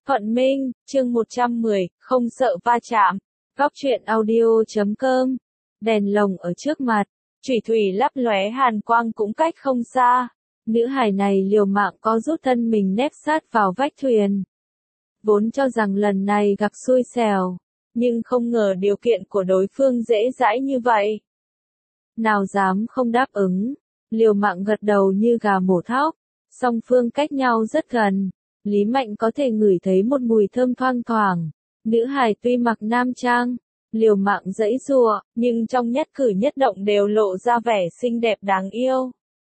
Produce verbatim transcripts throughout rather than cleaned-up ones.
Thuận Minh, chương một trăm mười, không sợ va chạm. Góc truyện audio chấm com. Đèn lồng ở trước mặt, chủy thủy lấp lóe hàn quang cũng cách không xa. Nữ hài này liều mạng có rút thân mình nép sát vào vách thuyền. Vốn cho rằng lần này gặp xui xẻo, nhưng không ngờ điều kiện của đối phương dễ dãi như vậy. Nào dám không đáp ứng, liều mạng gật đầu như gà mổ thóc. Song phương cách nhau rất gần, Lý Mạnh có thể ngửi thấy một mùi thơm thoang thoảng. Nữ hài tuy mặc nam trang, liều mạng giãy giụa, nhưng trong nhất cử nhất động đều lộ ra vẻ xinh đẹp đáng yêu.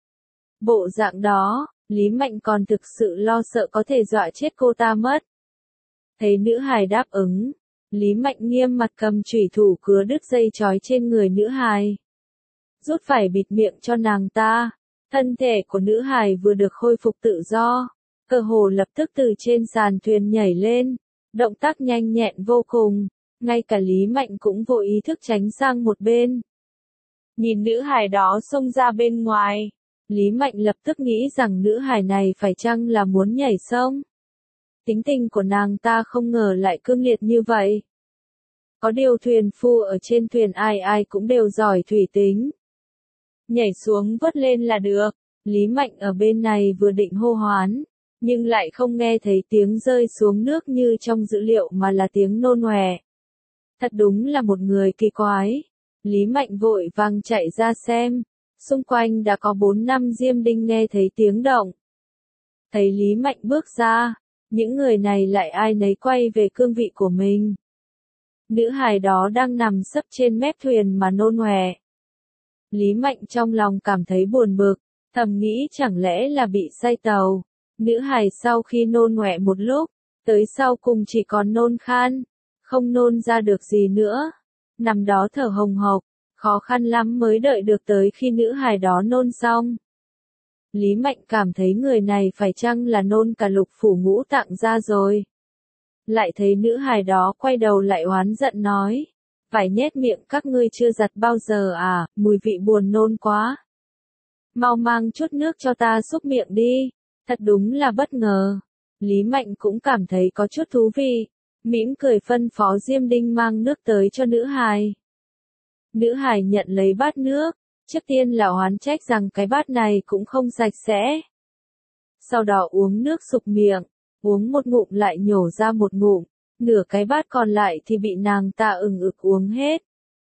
Bộ dạng đó, Lý Mạnh còn thực sự lo sợ có thể dọa chết cô ta mất. Thấy nữ hài đáp ứng, Lý Mạnh nghiêm mặt cầm chủy thủ cứa đứt dây trói trên người nữ hài. Rút phải bịt miệng cho nàng ta. Thân thể của nữ hài vừa được khôi phục tự do, cơ hồ lập tức từ trên sàn thuyền nhảy lên, động tác nhanh nhẹn vô cùng, ngay cả Lý Mạnh cũng vô ý thức tránh sang một bên. Nhìn nữ hài đó xông ra bên ngoài, Lý Mạnh lập tức nghĩ rằng nữ hài này phải chăng là muốn nhảy sông. Tính tình của nàng ta không ngờ lại cương liệt như vậy. Có điều thuyền phu ở trên thuyền ai ai cũng đều giỏi thủy tính. Nhảy xuống vớt lên là được. Lý Mạnh ở bên này vừa định hô hoán, nhưng lại không nghe thấy tiếng rơi xuống nước như trong dữ liệu mà là tiếng nôn ọe. Thật đúng là một người kỳ quái. Lý Mạnh vội vàng chạy ra xem, xung quanh đã có bốn năm diêm đinh nghe thấy tiếng động. Thấy Lý Mạnh bước ra, những người này lại ai nấy quay về cương vị của mình. Nữ hài đó đang nằm sấp trên mép thuyền mà nôn ọe. Lý Mạnh trong lòng cảm thấy buồn bực, thầm nghĩ chẳng lẽ là bị say tàu. Nữ hài sau khi nôn ọe một lúc, tới sau cùng chỉ còn nôn khan, không nôn ra được gì nữa. Nằm đó thở hồng hộc, khó khăn lắm mới đợi được tới khi nữ hài đó nôn xong. Lý Mạnh cảm thấy người này phải chăng là nôn cả lục phủ ngũ tạng ra rồi. Lại thấy nữ hài đó quay đầu lại oán giận nói. Phải nhét miệng các ngươi chưa giặt bao giờ à, mùi vị buồn nôn quá. Mau mang chút nước cho ta xúc miệng đi, thật đúng là bất ngờ. Lý Mạnh cũng cảm thấy có chút thú vị, mỉm cười phân phó Diêm Đinh mang nước tới cho nữ hài. Nữ hài nhận lấy bát nước, trước tiên là oán trách rằng cái bát này cũng không sạch sẽ. Sau đó uống nước sục miệng, uống một ngụm lại nhổ ra một ngụm. Nửa cái bát còn lại thì bị nàng ta ừng ực uống hết.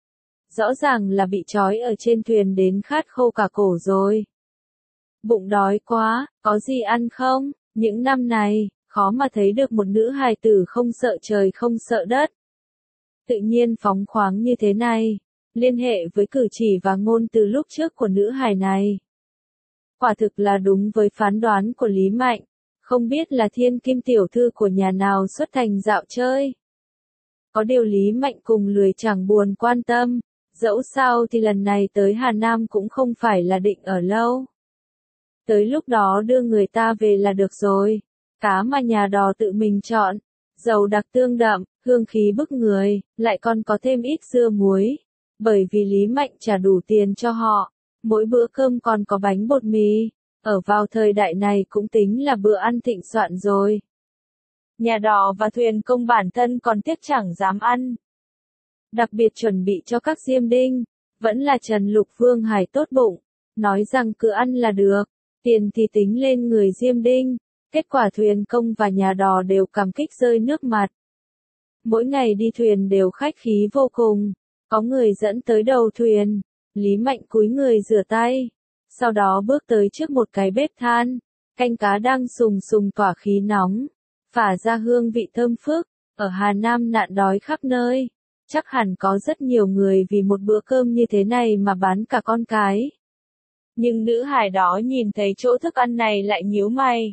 Rõ ràng là bị trói ở trên thuyền đến khát khô cả cổ rồi. Bụng đói quá, có gì ăn không? Những năm này, khó mà thấy được một nữ hài tử không sợ trời không sợ đất. Tự nhiên phóng khoáng như thế này, liên hệ với cử chỉ và ngôn từ lúc trước của nữ hài này. Quả thực là đúng với phán đoán của Lý Mạnh. Không biết là thiên kim tiểu thư của nhà nào xuất thành dạo chơi. Có điều Lý Mạnh cùng lười chẳng buồn quan tâm, dẫu sao thì lần này tới Hà Nam cũng không phải là định ở lâu. Tới lúc đó đưa người ta về là được rồi, cá mà nhà đò tự mình chọn, dầu đặc tương đậm, hương khí bức người, lại còn có thêm ít dưa muối, bởi vì Lý Mạnh trả đủ tiền cho họ, mỗi bữa cơm còn có bánh bột mì. Ở vào thời đại này cũng tính là bữa ăn thịnh soạn rồi. Nhà đò và thuyền công bản thân còn tiếc chẳng dám ăn. Đặc biệt chuẩn bị cho các diêm đinh, vẫn là Trần Lục Vương Hải tốt bụng, nói rằng cứ ăn là được, tiền thì tính lên người diêm đinh. Kết quả thuyền công và nhà đò đều cảm kích rơi nước mặt. Mỗi ngày đi thuyền đều khách khí vô cùng, có người dẫn tới đầu thuyền, Lý Mạnh cúi người rửa tay. Sau đó bước tới trước một cái bếp than, canh cá đang sùng sùng tỏa khí nóng, phả ra hương vị thơm phức, ở Hà Nam nạn đói khắp nơi, chắc hẳn có rất nhiều người vì một bữa cơm như thế này mà bán cả con cái. Nhưng nữ hài đó nhìn thấy chỗ thức ăn này lại nhíu mày.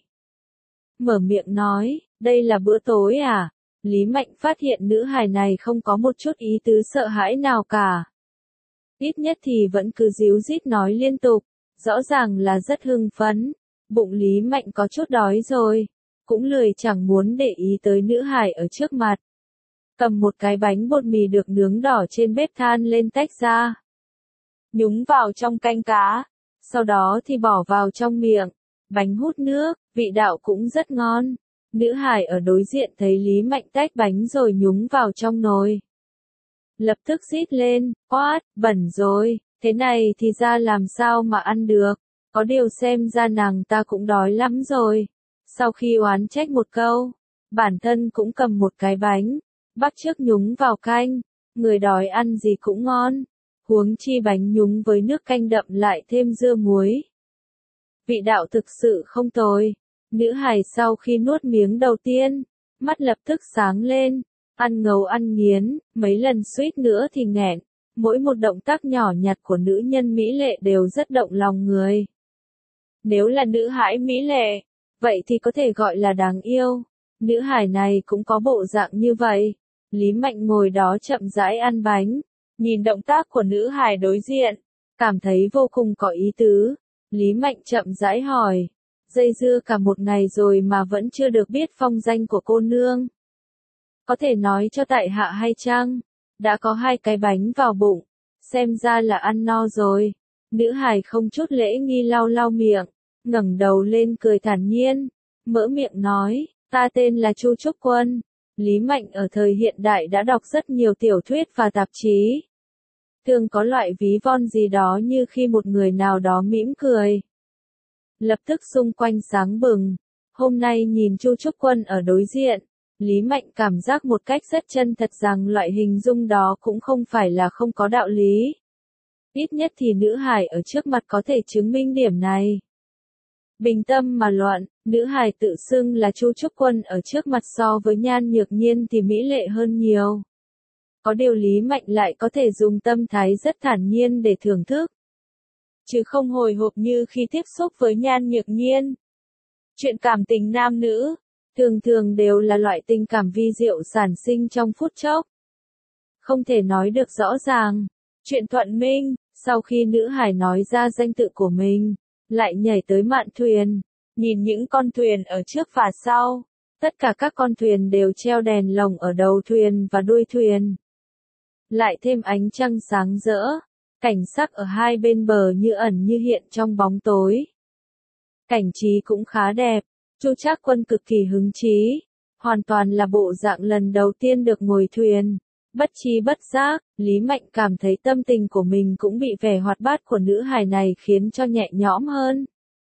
Mở miệng nói, đây là bữa tối à? Lý Mạnh phát hiện nữ hài này không có một chút ý tứ sợ hãi nào cả. Ít nhất thì vẫn cứ díu dít nói liên tục. Rõ ràng là rất hưng phấn, bụng Lý Mạnh có chút đói rồi, cũng lười chẳng muốn để ý tới nữ hài ở trước mặt. Cầm một cái bánh bột mì được nướng đỏ trên bếp than lên tách ra. Nhúng vào trong canh cá, sau đó thì bỏ vào trong miệng, bánh hút nước, vị đạo cũng rất ngon. Nữ hài ở đối diện thấy Lý Mạnh tách bánh rồi nhúng vào trong nồi. Lập tức rít lên, oát, bẩn rồi, thế này thì ra làm sao mà ăn được, có điều xem ra nàng ta cũng đói lắm rồi. Sau khi oán trách một câu, bản thân cũng cầm một cái bánh, bắt chước nhúng vào canh, người đói ăn gì cũng ngon, huống chi bánh nhúng với nước canh đậm lại thêm dưa muối. Vị đạo thực sự không tồi. Nữ hài sau khi nuốt miếng đầu tiên, mắt lập tức sáng lên, ăn ngấu ăn nghiến, mấy lần suýt nữa thì nghẹn. Mỗi một động tác nhỏ nhặt của nữ nhân mỹ lệ đều rất động lòng người. Nếu là nữ hài mỹ lệ, vậy thì có thể gọi là đáng yêu. Nữ hài này cũng có bộ dạng như vậy. Lý Mạnh ngồi đó chậm rãi ăn bánh, nhìn động tác của nữ hài đối diện, cảm thấy vô cùng có ý tứ. Lý Mạnh chậm rãi hỏi, dây dưa cả một ngày rồi mà vẫn chưa được biết phong danh của cô nương. Có thể nói cho tại hạ hay chăng? Đã có hai cái bánh vào bụng, xem ra là ăn no rồi. Nữ hài không chút lễ nghi lau lau miệng, ngẩng đầu lên cười thản nhiên, mở miệng nói, ta tên là Chu Trúc Quân. Lý Mạnh ở thời hiện đại đã đọc rất nhiều tiểu thuyết và tạp chí. Thường có loại ví von gì đó như khi một người nào đó mỉm cười. Lập tức xung quanh sáng bừng. Hôm nay nhìn Chu Trúc Quân ở đối diện, Lý Mạnh cảm giác một cách rất chân thật rằng loại hình dung đó cũng không phải là không có đạo lý. Ít nhất thì nữ hài ở trước mặt có thể chứng minh điểm này. Bình tâm mà luận, nữ hài tự xưng là Chu Trúc Quân ở trước mặt so với Nhan Nhược Nhiên thì mỹ lệ hơn nhiều. Có điều Lý Mạnh lại có thể dùng tâm thái rất thản nhiên để thưởng thức, chứ không hồi hộp như khi tiếp xúc với Nhan Nhược Nhiên. Chuyện cảm tình nam nữ, thường thường đều là loại tình cảm vi diệu sản sinh trong phút chốc. Không thể nói được rõ ràng. Chuyện Thuận Minh, sau khi nữ hài nói ra danh tự của mình, lại nhảy tới mạn thuyền, nhìn những con thuyền ở trước và sau. Tất cả các con thuyền đều treo đèn lồng ở đầu thuyền và đuôi thuyền. Lại thêm ánh trăng sáng rỡ, cảnh sắc ở hai bên bờ như ẩn như hiện trong bóng tối. Cảnh trí cũng khá đẹp, Chu Trác Quân cực kỳ hứng chí, hoàn toàn là bộ dạng lần đầu tiên được ngồi thuyền. Bất chi bất giác, Lý Mạnh cảm thấy tâm tình của mình cũng bị vẻ hoạt bát của nữ hài này khiến cho nhẹ nhõm hơn.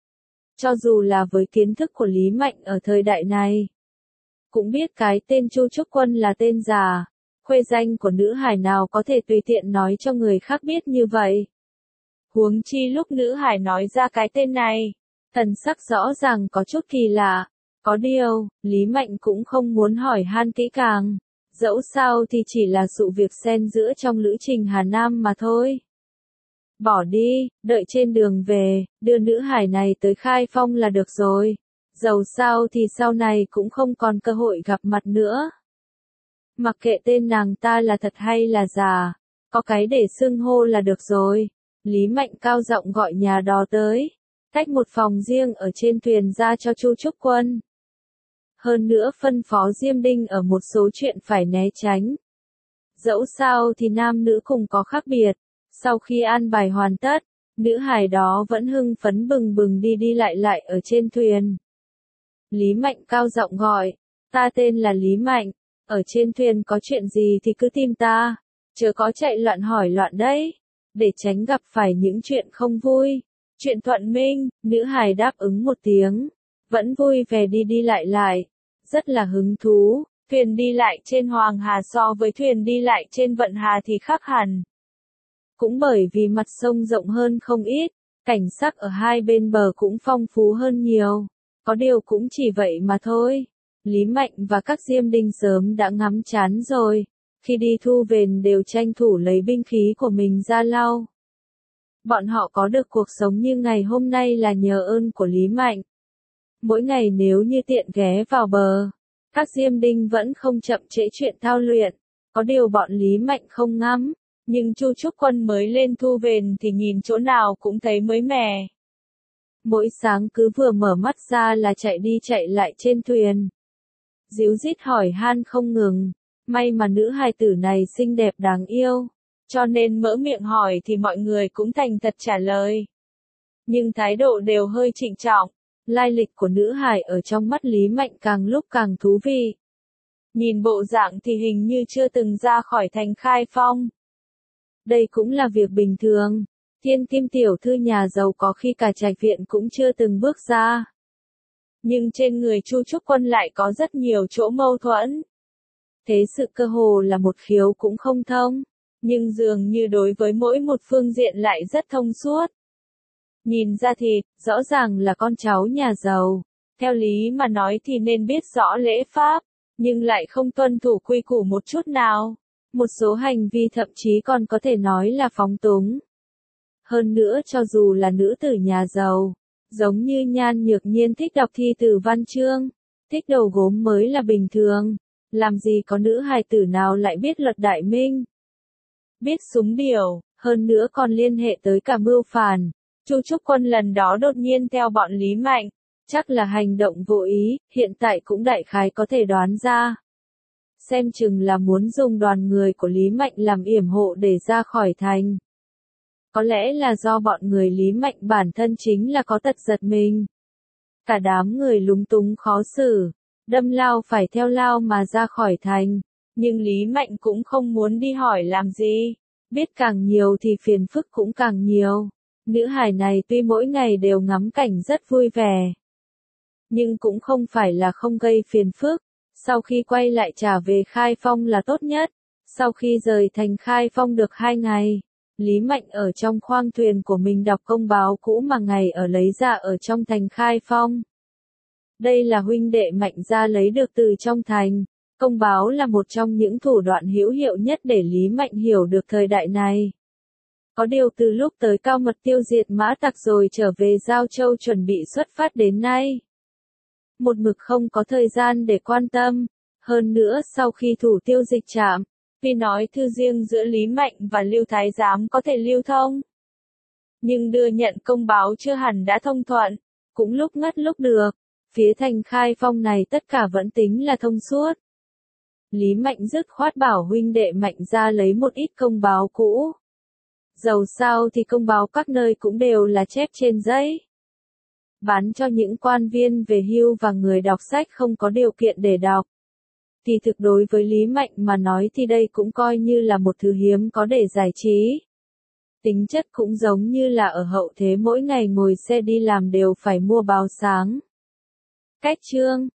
Cho dù là với kiến thức của Lý Mạnh ở thời đại này, cũng biết cái tên Chu Trúc Quân là tên giả, khuê danh của nữ hài nào có thể tùy tiện nói cho người khác biết như vậy. Huống chi lúc nữ hài nói ra cái tên này, thần sắc rõ ràng có chút kỳ lạ. Có điều, Lý Mạnh cũng không muốn hỏi han kỹ càng. Dẫu sao thì chỉ là sự việc xen giữa trong lữ trình Hà Nam mà thôi. Bỏ đi, đợi trên đường về, đưa nữ hài này tới Khai Phong là được rồi. Dẫu sao thì sau này cũng không còn cơ hội gặp mặt nữa. Mặc kệ tên nàng ta là thật hay là giả, có cái để xưng hô là được rồi. Lý Mạnh cao giọng gọi nhà đò tới, tách một phòng riêng ở trên thuyền ra cho Chu Trúc Quân. Hơn nữa phân phó Diêm Đinh ở một số chuyện phải né tránh. Dẫu sao thì nam nữ cùng có khác biệt. Sau khi an bài hoàn tất, nữ hài đó vẫn hưng phấn bừng bừng đi đi lại lại ở trên thuyền. Lý Mạnh cao giọng gọi, ta tên là Lý Mạnh, ở trên thuyền có chuyện gì thì cứ tìm ta, chớ có chạy loạn hỏi loạn đấy, để tránh gặp phải những chuyện không vui. Chuyện Thuận Minh, nữ hài đáp ứng một tiếng, vẫn vui vẻ đi đi lại lại, rất là hứng thú. Thuyền đi lại trên Hoàng Hà so với thuyền đi lại trên Vận Hà thì khác hẳn. Cũng bởi vì mặt sông rộng hơn không ít, cảnh sắc ở hai bên bờ cũng phong phú hơn nhiều. Có điều cũng chỉ vậy mà thôi. Lý Mạnh và các Diêm Đinh sớm đã ngắm chán rồi. Khi đi thu vền đều tranh thủ lấy binh khí của mình ra lau. Bọn họ có được cuộc sống như ngày hôm nay là nhờ ơn của Lý Mạnh. Mỗi ngày nếu như tiện ghé vào bờ, các Diêm Đinh vẫn không chậm trễ chuyện thao luyện. Có điều bọn Lý Mạnh không ngắm, nhưng Chu Trúc Quân mới lên thu vền thì nhìn chỗ nào cũng thấy mới mẻ. Mỗi sáng cứ vừa mở mắt ra là chạy đi chạy lại trên thuyền. Díu dít hỏi han không ngừng, may mà nữ hài tử này xinh đẹp đáng yêu, cho nên mở miệng hỏi thì mọi người cũng thành thật trả lời. Nhưng thái độ đều hơi trịnh trọng, Lai lịch của nữ hài ở trong mắt Lý Mạnh càng lúc càng thú vị. Nhìn bộ dạng thì hình như chưa từng ra khỏi thành Khai Phong. Đây cũng là việc bình thường. Thiên kim tiểu thư nhà giàu có khi cả trạch viện cũng chưa từng bước ra. Nhưng trên người Chu Trúc Quân lại có rất nhiều chỗ mâu thuẫn. Thế sự cơ hồ là một khiếu cũng không thông, nhưng dường như đối với mỗi một phương diện lại rất thông suốt. Nhìn ra thì, rõ ràng là con cháu nhà giàu. Theo lý mà nói thì nên biết rõ lễ pháp, nhưng lại không tuân thủ quy củ một chút nào. Một số hành vi thậm chí còn có thể nói là phóng túng. Hơn nữa cho dù là nữ tử nhà giàu, giống như Nhan Nhược Nhiên thích đọc thi từ văn chương, thích đầu gốm mới là bình thường. Làm gì có nữ hài tử nào lại biết luật đại minh, biết súng điều, hơn nữa còn liên hệ tới cả mưu phản. Chu Trúc Quân lần đó đột nhiên theo bọn Lý Mạnh, chắc là hành động vô ý, hiện tại cũng đại khái có thể đoán ra. Xem chừng là muốn dùng đoàn người của Lý Mạnh làm yểm hộ để ra khỏi thành. Có lẽ là do bọn người Lý Mạnh bản thân chính là có tật giật mình. Cả đám người lúng túng khó xử, đâm lao phải theo lao mà ra khỏi thành. Nhưng Lý Mạnh cũng không muốn đi hỏi làm gì. Biết càng nhiều thì phiền phức cũng càng nhiều. Nữ hài này tuy mỗi ngày đều ngắm cảnh rất vui vẻ, nhưng cũng không phải là không gây phiền phức. Sau khi quay lại trả về Khai Phong là tốt nhất. Sau khi rời thành Khai Phong được hai ngày, Lý Mạnh ở trong khoang thuyền của mình đọc công báo cũ mà ngày ở lấy ra ở trong thành Khai Phong. Đây là huynh đệ Mạnh gia lấy được từ trong thành. Công báo là một trong những thủ đoạn hữu hiệu nhất để Lý Mạnh hiểu được thời đại này. Có điều từ lúc tới Cao Mật tiêu diệt mã tặc rồi trở về Giao Châu chuẩn bị xuất phát đến nay, một mực không có thời gian để quan tâm. Hơn nữa sau khi thủ tiêu dịch trạm, tuy nói thư riêng giữa Lý Mạnh và Lưu Thái Giám có thể lưu thông, nhưng đưa nhận công báo chưa hẳn đã thông thuận, cũng lúc ngất lúc được. Phía thành Khai Phong này tất cả vẫn tính là thông suốt. Lý Mạnh dứt khoát bảo huynh đệ Mạnh ra lấy một ít công báo cũ. Dầu sao thì công báo các nơi cũng đều là chép trên giấy, bán cho những quan viên về hưu và người đọc sách không có điều kiện để đọc. Thì thực đối với Lý Mạnh mà nói thì đây cũng coi như là một thứ hiếm có để giải trí. Tính chất cũng giống như là ở hậu thế mỗi ngày ngồi xe đi làm đều phải mua báo sáng. Cách chương